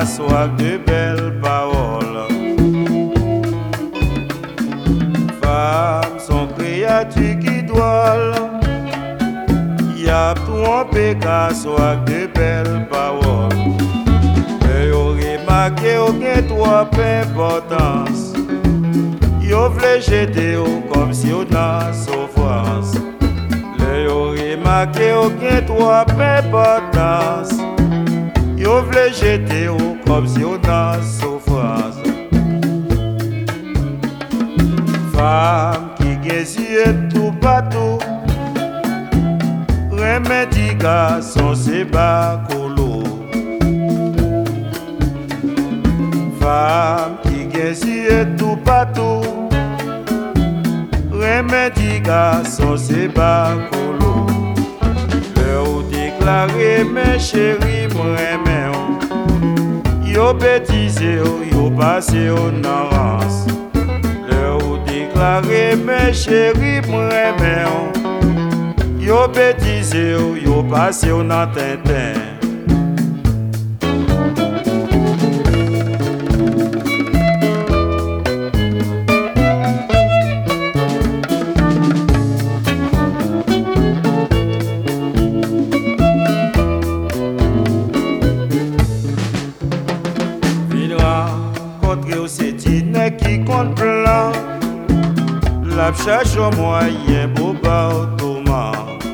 soif de belles paroles. Femmes sont créatures qui doivent. Y a trompé qu'à soif de belles paroles. Et yo remarqué aucun trop importance. Yo vle jeter comme si on a souffrance. Le yo remarqué aucun trop importance. Yo vle jeter comme si on a souffrance. Femme qui gagne tout partout. Remède garçon c'est bas colo. Femme qui gagne tout partout. Remède garçon c'est bas colo. L'heure déclaré mes chéris m'aimez. Yo bêtise yo passé au narrance. L'heure déclaré mes chéris m'aimez. Yo bêtise yo passé au Tintin. Qui compte plein, la cherche au moyen pour Bautoma.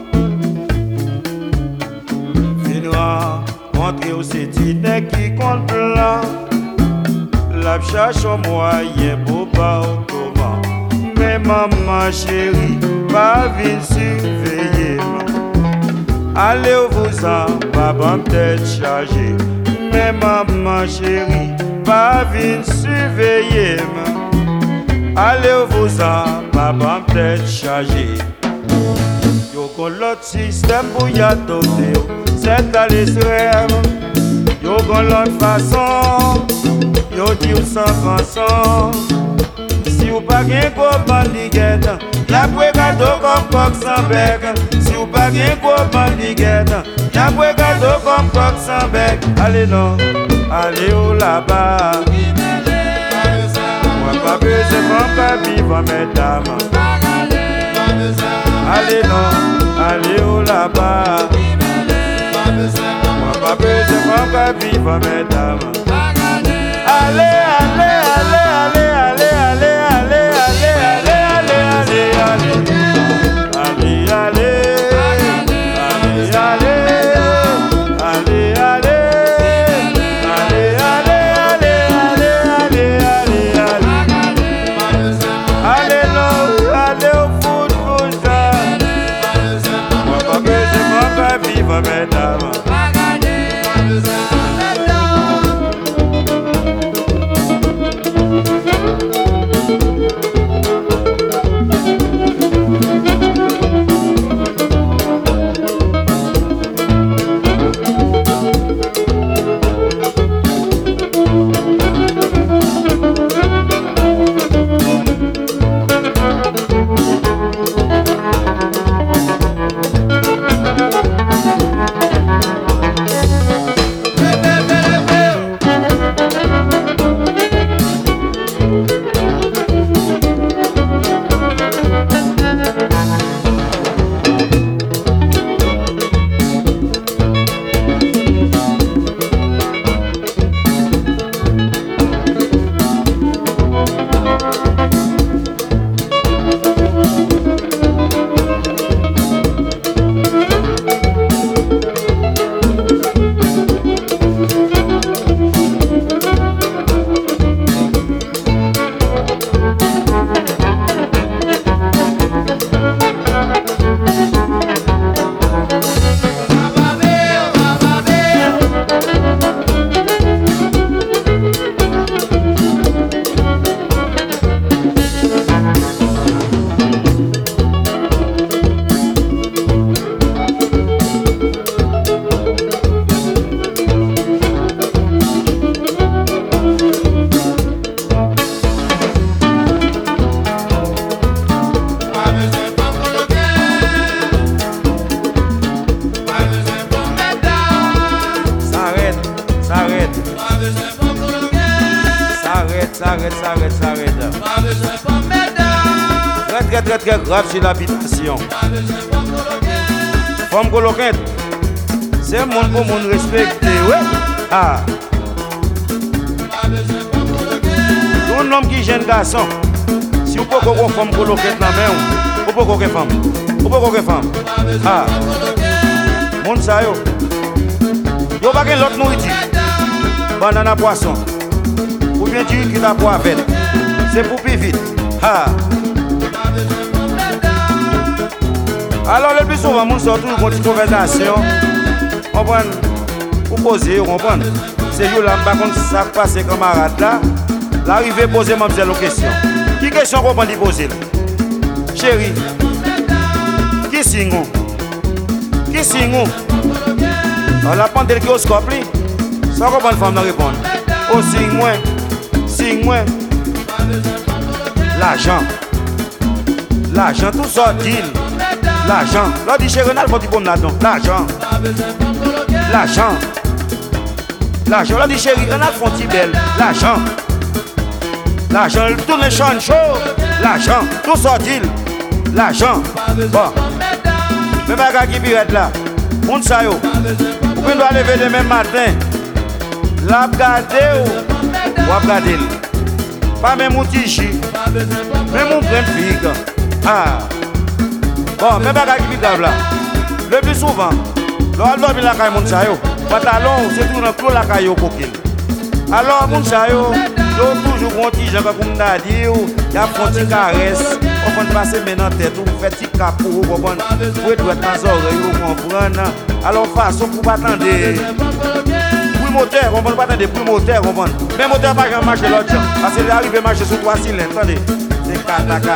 Viendra rentrer au sétine qui compte plein, la cherche au moyen pour Bautoma. Mais maman chérie, pas venir surveiller. Allez vous en, papa tête chargée. Mais maman chérie, pas venir surveiller. Allez vous en, papa tête chargée. Yo kon l'autre système pour y adopter. C'est à l'Israël. Yo kon l'autre façon. Yo dit ou sans façon. Si ou pas gen go bandiguette, y'a pour gâteau comme coq sans bec. Si ou pas gen go bandiguette, y'a pour gâteau comme coq sans bec. Allez non, allez où là-bas. Moi pas besoin de pas vivre mesdames. Allez non, allez où là-bas. Moi pas besoin de pas vivre mesdames. Allez, allez, allez, allez, allez, allez, allez, allez, allez, allez, allez, allez, allez, allez, allez, mesdames. très grave sur l'habitation. Femme coloquette, c'est un monde pour monde respecté, ouais. Ah. Un homme qui est jeune garçon, si vous pouvez avoir une femme coloquette dans la main, vous pouvez avoir une femme. Vous pouvez avoir une femme. Ah. Monde ça yo. Yo pas que l'autre nourriture. Banane à poisson. Ou bien du qui t'a poivre vert. C'est pour plus vite. Ah. Alors le plus souvent, on sort toujours une conversation. On prend, pour poser, on prend. C'est yo là, par contre, ça passe camarade là. L'arrivée poser mademoiselle aux questions. Qui question qu'on va lui poser là? Chérie, qui signe? Qui signe? On la prend tel kioscope li. Ça qu'on bonne femme répondre. Oh signe moi. L'argent. L'argent, tout ça deal. L'argent. Là dit chez Renal, faut dire bon là-dedans. L'argent. L'argent. L'argent. Là dit chérie, Renal font ti belle. L'argent. L'argent, tout le champ chaud. L'argent, tout ça deal. L'argent. Bon. Mais pas qui pirate là. Moun sa yo. Ou bien doit lever le même matin. La garder ou regarder. Pas même mon tichi. Même mon plein figue. Ah. Bon, mais pas qui pirate là. Le plus souvent, l'on doit la caille moun sa yo. Pantalon, c'est tout dans clos la caille au coquille. Alors moun sa yo, toujours bon petit gens comme on a dit, il y a un petit caresse. On va passer maintenant tête, on fait petit capot, on va prendre dans les oreilles, on comprend. Alors façon pour pas attendre. Pour moteur, on va pas attendre pour moteur, on va. Mais moteur pas jamais marcher l'autre gens. Parce qu'il arrive à marcher sur 3 cylindres, attendez. C'est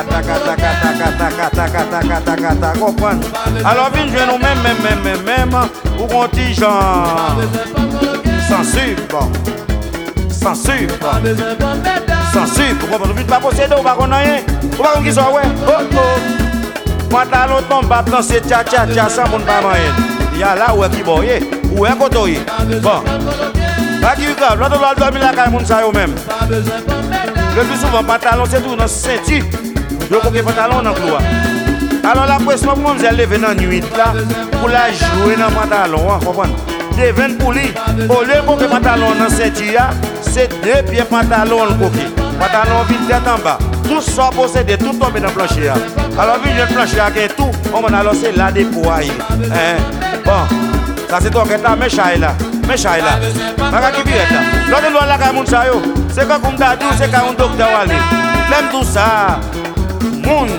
kata, comprendre. Alors viens jouer nous même, pour qu'on petit gens censure, censure, pourquoi vous ne pas posséder, vous ne connaissez rien, vous ne connaissez pas, oh. Pantalon tombe, dans c'est tcha, ça, mon pas moyen. Il y a là où est qui boye, où est côté. Bon, là qui est grave, là, on doit dormir la caille, mon ça, même. Le plus souvent, pantalon, c'est tout dans ceinture. Je crois que pantalon dans le couloir. Alors, la pression, pour moi, je lever dans la nuit, là, pour la jouer dans le pantalon, vous comprenez? Devant pour lui, au lieu de pantalon dans ceinture, c'est 2 pieds pantalon le coquille. Pantalon vide tête en bas. Tout ça possédé, tout tombé dans le plancher. Alors, vu que le plancher a tout, on va lancer là des poids. Bon, ça c'est toi qui es méchant là. Méchant là. Pas qui vient là. L'autre doit la caille, c'est quand on t'a dit, c'est quand on docteur aller. Même tout ça. Moun.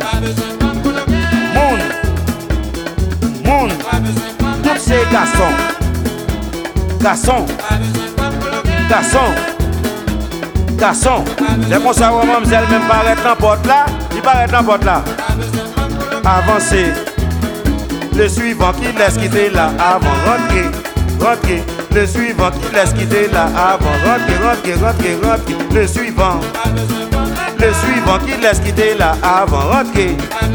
Tous ces garçons. Garçon, les conservateurs, mademoiselle, même paraît n'importe là, il paraît n'importe là. Avancez. Le suivant qui laisse quitter là avant, rentrer. Le suivant qui laisse quitter là avant, rentrer. Le suivant qui laisse quitter là avant, rentrer.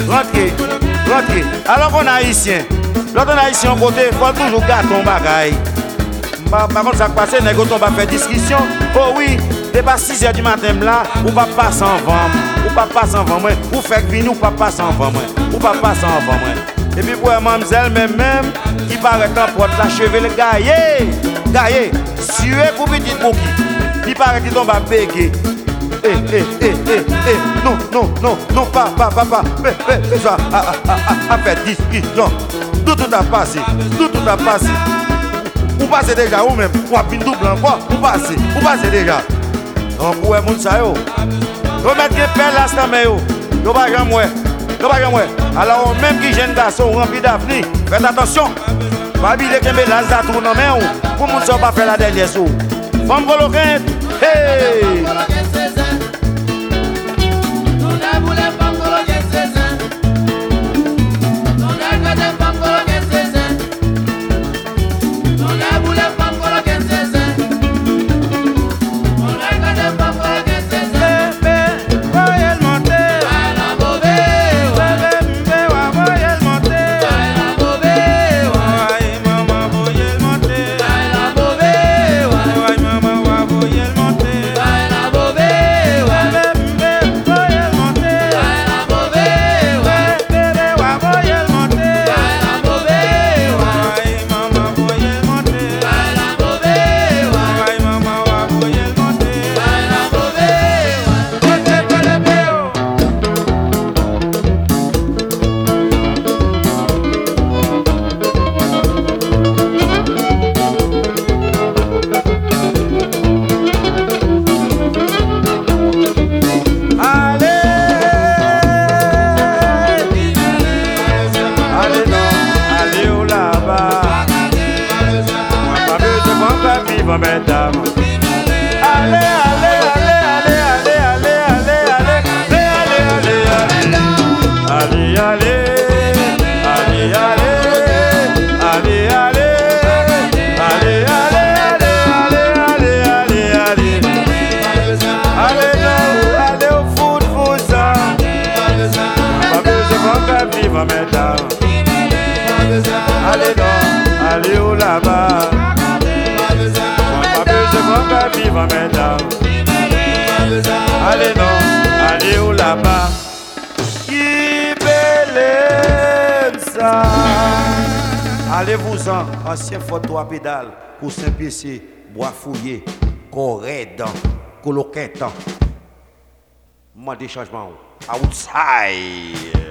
Alors qu'on a haïtien, l'autre haïtien côté, il faut toujours garder ton bagaille. Par contre, ça passe, les gars, on va faire discussion. Oh oui, c'est pas 6h du matin là, ou pas passer en vent, ou faire vin, ou pas passer en vent, Et puis pour mademoiselle même, qui paraît en porte la cheveux, gaillé, sué pour petit bouki, qui paraît qu'il tombe à béguer. Non, pas, fais ça, à faire discussion. Tout a passé. Vous passez déjà ou même, ou à une double encore, vous passez déjà. Donc, vous avez ça, vous mettez que père là, c'est vous pas jamais. Alors, même qui jeune garçon rempli d'avenir, faites attention. Pas oublier que mes lases à tourner en main, pour ne pas faire la dernière sou. Femme coloquette, hey! allez où là-bas? On va plus de va vivre mesdames. Allez non, allez où là-bas? Qui belle ça? Allez-vous-en, ancien photo à pédale, pour Saint-Pécé, bois fouillé, correct, coloquet. Moi des changements outside.